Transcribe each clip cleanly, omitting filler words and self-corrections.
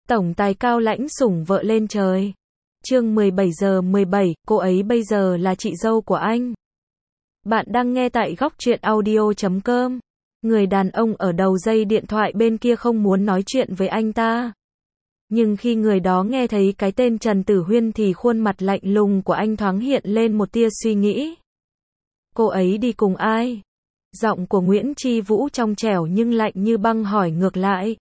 Tổng tài Cao Lãnh sủng vợ lên trời. Chương 17:17, cô ấy bây giờ là chị dâu của anh. Bạn đang nghe tại góc truyện audio.com. Người đàn ông ở đầu dây điện thoại bên kia không muốn nói chuyện với anh ta. Nhưng khi người đó nghe thấy cái tên Trần Tử Huyên thì khuôn mặt lạnh lùng của anh thoáng hiện lên một tia suy nghĩ. Cô ấy đi cùng ai? Giọng của Nguyễn Chi Vũ trong trẻo nhưng lạnh như băng hỏi ngược lại.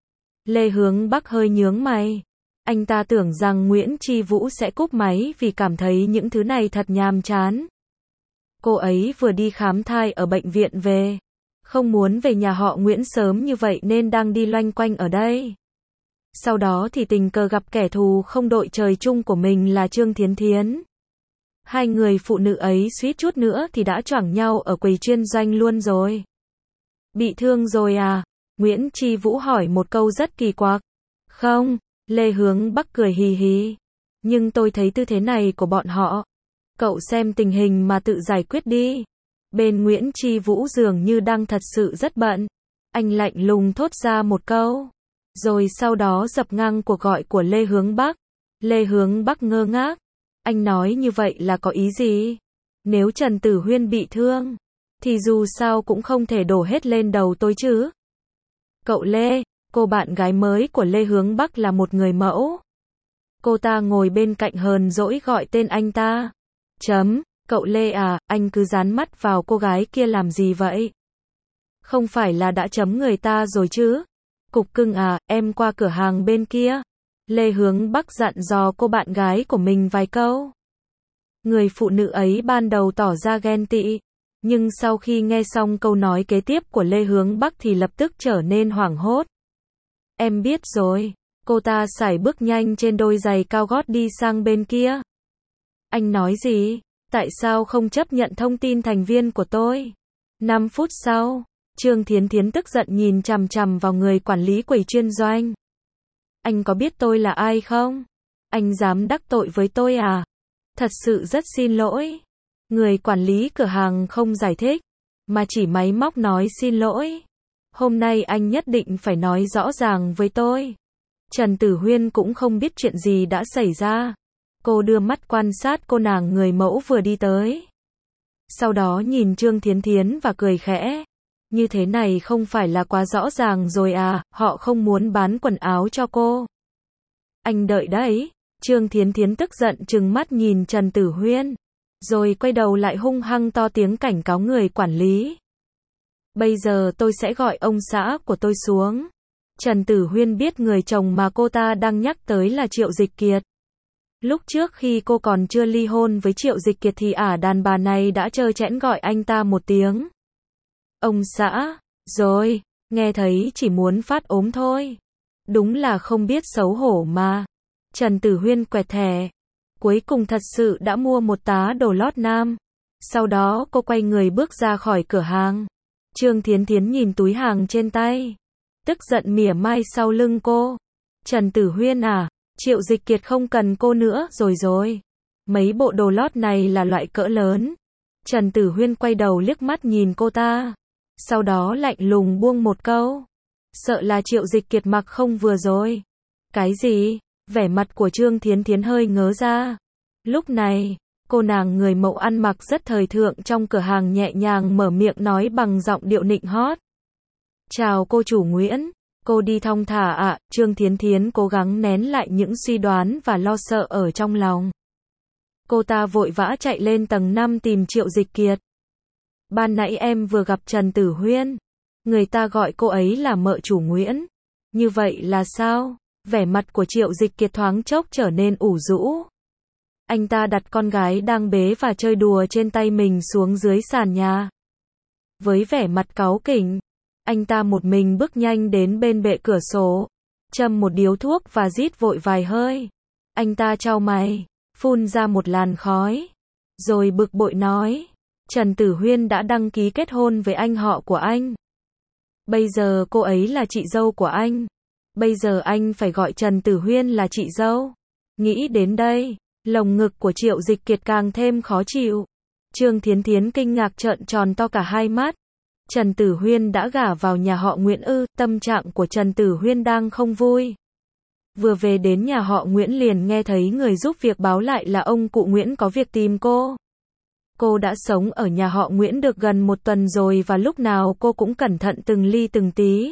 Lê Hướng Bắc hơi nhướng mày. Anh ta tưởng rằng Nguyễn Chi Vũ sẽ cúp máy vì cảm thấy những thứ này thật nhàm chán. Cô ấy vừa đi khám thai ở bệnh viện về. Không muốn về nhà họ Nguyễn sớm như vậy nên đang đi loanh quanh ở đây. Sau đó thì tình cờ gặp kẻ thù không đội trời chung của mình là Trương Thiến Thiến. Hai người phụ nữ ấy suýt chút nữa thì đã choảng nhau ở quầy chuyên doanh luôn rồi. Bị thương rồi à? Nguyễn Chi Vũ hỏi một câu rất kỳ quặc. Không, Lê Hướng Bắc cười hì hì. Nhưng tôi thấy tư thế này của bọn họ. Cậu xem tình hình mà tự giải quyết đi. Bên Nguyễn Chi Vũ dường như đang thật sự rất bận. Anh lạnh lùng thốt ra một câu. Rồi sau đó dập ngang cuộc gọi của Lê Hướng Bắc. Lê Hướng Bắc ngơ ngác. Anh nói như vậy là có ý gì? Nếu Trần Tử Huyên bị thương, thì dù sao cũng không thể đổ hết lên đầu tôi chứ. Cậu Lê, cô bạn gái mới của Lê Hướng Bắc là một người mẫu. Cô ta ngồi bên cạnh hờn dỗi gọi tên anh ta. Cậu Lê à, anh cứ dán mắt vào cô gái kia làm gì vậy? Không phải là đã chấm người ta rồi chứ? Cục cưng à, em qua cửa hàng bên kia. Lê Hướng Bắc dặn dò cô bạn gái của mình vài câu. Người phụ nữ ấy ban đầu tỏ ra ghen tị. Nhưng sau khi nghe xong câu nói kế tiếp của Lê Hướng Bắc thì lập tức trở nên hoảng hốt. Em biết rồi. Cô ta sải bước nhanh trên đôi giày cao gót đi sang bên kia. Anh nói gì? Tại sao không chấp nhận thông tin thành viên của tôi? 5 phút sau, Trương Thiến Thiến tức giận nhìn chằm chằm vào người quản lý quầy chuyên doanh. Anh có biết tôi là ai không? Anh dám đắc tội với tôi à? Thật sự rất xin lỗi. Người quản lý cửa hàng không giải thích, mà chỉ máy móc nói xin lỗi. Hôm nay anh nhất định phải nói rõ ràng với tôi. Trần Tử Huyên cũng không biết chuyện gì đã xảy ra. Cô đưa mắt quan sát cô nàng người mẫu vừa đi tới. Sau đó nhìn Trương Thiến Thiến và cười khẽ. Như thế này không phải là quá rõ ràng rồi à, họ không muốn bán quần áo cho cô. Anh đợi đấy. Trương Thiến Thiến tức giận trừng mắt nhìn Trần Tử Huyên. Rồi quay đầu lại hung hăng to tiếng cảnh cáo người quản lý. Bây giờ tôi sẽ gọi ông xã của tôi xuống. Trần Tử Huyên biết người chồng mà cô ta đang nhắc tới là Triệu Dịch Kiệt. Lúc trước khi cô còn chưa ly hôn với Triệu Dịch Kiệt thì đàn bà này đã trơ trẽn gọi anh ta một tiếng. Ông xã, rồi, nghe thấy chỉ muốn phát ốm thôi. Đúng là không biết xấu hổ mà. Trần Tử Huyên quẹt thẻ. Cuối cùng thật sự đã mua một tá đồ lót nam. Sau đó cô quay người bước ra khỏi cửa hàng. Trương Thiến Thiến nhìn túi hàng trên tay. Tức giận mỉa mai sau lưng cô. Trần Tử Huyên à, Triệu Dịch Kiệt không cần cô nữa rồi. Mấy bộ đồ lót này là loại cỡ lớn. Trần Tử Huyên quay đầu liếc mắt nhìn cô ta. Sau đó lạnh lùng buông một câu. Sợ là Triệu Dịch Kiệt mặc không vừa rồi. Cái gì? Vẻ mặt của Trương Thiến Thiến hơi ngớ ra. Lúc này, cô nàng người mẫu ăn mặc rất thời thượng trong cửa hàng nhẹ nhàng mở miệng nói bằng giọng điệu nịnh hót. Chào cô chủ Nguyễn, cô đi thong thả ạ. Trương Thiến Thiến cố gắng nén lại những suy đoán và lo sợ ở trong lòng. Cô ta vội vã chạy lên tầng 5 tìm Triệu Dịch Kiệt. Ban nãy em vừa gặp Trần Tử Huyên. Người ta gọi cô ấy là mợ chủ Nguyễn. Như vậy là sao? Vẻ mặt của Triệu Dịch Kiệt thoáng chốc trở nên ủ rũ. Anh ta đặt con gái đang bế và chơi đùa trên tay mình xuống dưới sàn nhà. Với vẻ mặt cáu kỉnh, anh ta một mình bước nhanh đến bên bệ cửa sổ, châm một điếu thuốc và rít vội vài hơi. Anh ta chau mày, phun ra một làn khói, rồi bực bội nói, Trần Tử Huyên đã đăng ký kết hôn với anh họ của anh. Bây giờ cô ấy là chị dâu của anh. Bây giờ anh phải gọi Trần Tử Huyên là chị dâu. Nghĩ đến đây, lồng ngực của Triệu Dịch Kiệt càng thêm khó chịu. Trương Thiến Thiến kinh ngạc trợn tròn to cả hai mắt. Trần Tử Huyên đã gả vào nhà họ Nguyễn ư? Tâm trạng của Trần Tử Huyên đang không vui. Vừa về đến nhà họ Nguyễn liền nghe thấy người giúp việc báo lại là ông cụ Nguyễn có việc tìm cô. Cô đã sống ở nhà họ Nguyễn được gần 1 tuần rồi và lúc nào cô cũng cẩn thận từng ly từng tí.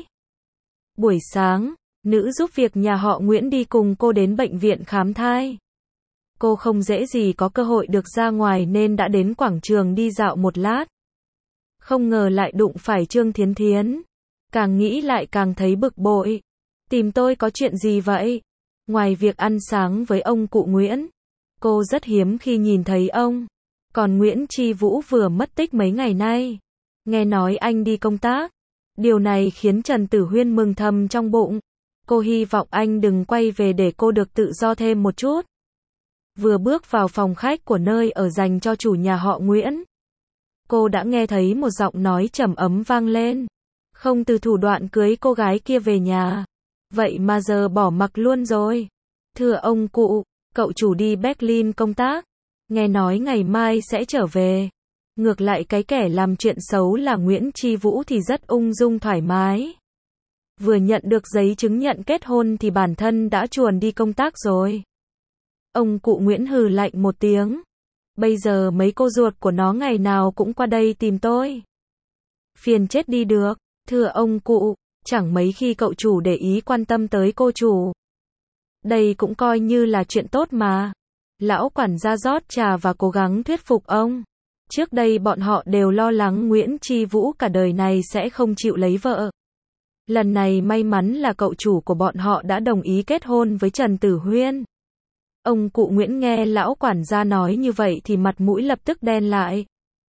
Buổi sáng, nữ giúp việc nhà họ Nguyễn đi cùng cô đến bệnh viện khám thai. Cô không dễ gì có cơ hội được ra ngoài nên đã đến quảng trường đi dạo một lát. Không ngờ lại đụng phải Trương Thiến Thiến. Càng nghĩ lại càng thấy bực bội. Tìm tôi có chuyện gì vậy? Ngoài việc ăn sáng với ông cụ Nguyễn, cô rất hiếm khi nhìn thấy ông. Còn Nguyễn Chi Vũ vừa mất tích mấy ngày nay. Nghe nói anh đi công tác. Điều này khiến Trần Tử Huyên mừng thầm trong bụng. Cô hy vọng anh đừng quay về để cô được tự do thêm một chút. Vừa bước vào phòng khách của nơi ở dành cho chủ nhà họ Nguyễn, cô đã nghe thấy một giọng nói trầm ấm vang lên. Không từ thủ đoạn cưới cô gái kia về nhà. Vậy mà giờ bỏ mặc luôn rồi. Thưa ông cụ, cậu chủ đi Berlin công tác. Nghe nói ngày mai sẽ trở về. Ngược lại cái kẻ làm chuyện xấu là Nguyễn Chi Vũ thì rất ung dung thoải mái. Vừa nhận được giấy chứng nhận kết hôn thì bản thân đã chuồn đi công tác rồi. Ông cụ Nguyễn hừ lạnh một tiếng. Bây giờ mấy cô ruột của nó ngày nào cũng qua đây tìm tôi. Phiền chết đi được. Thưa ông cụ, chẳng mấy khi cậu chủ để ý quan tâm tới cô chủ. Đây cũng coi như là chuyện tốt mà. Lão quản gia rót trà và cố gắng thuyết phục ông. Trước đây bọn họ đều lo lắng Nguyễn Chi Vũ cả đời này sẽ không chịu lấy vợ. Lần này may mắn là cậu chủ của bọn họ đã đồng ý kết hôn với Trần Tử Huyên. Ông cụ Nguyễn nghe lão quản gia nói như vậy thì mặt mũi lập tức đen lại.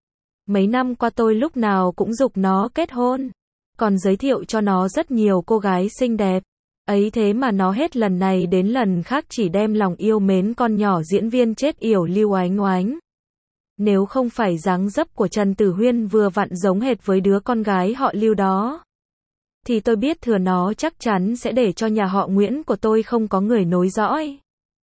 Mấy năm qua tôi lúc nào cũng giục nó kết hôn. Còn giới thiệu cho nó rất nhiều cô gái xinh đẹp. Ấy thế mà nó hết lần này đến lần khác chỉ đem lòng yêu mến con nhỏ diễn viên chết yểu Lưu Oánh Oánh. Nếu không phải dáng dấp của Trần Tử Huyên vừa vặn giống hệt với đứa con gái họ Lưu đó, thì tôi biết thừa nó chắc chắn sẽ để cho nhà họ Nguyễn của tôi không có người nối dõi.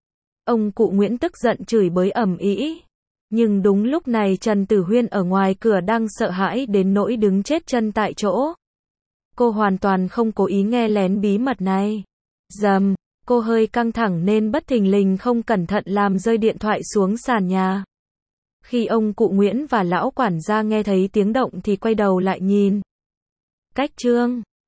Ông cụ Nguyễn tức giận chửi bới ầm ĩ. Nhưng đúng lúc này Trần Tử Huyên ở ngoài cửa đang sợ hãi đến nỗi đứng chết chân tại chỗ. Cô hoàn toàn không cố ý nghe lén bí mật này. Dầm, cô hơi căng thẳng nên bất thình lình không cẩn thận làm rơi điện thoại xuống sàn nhà. Khi ông cụ Nguyễn và lão quản gia nghe thấy tiếng động thì quay đầu lại nhìn. Cách Trương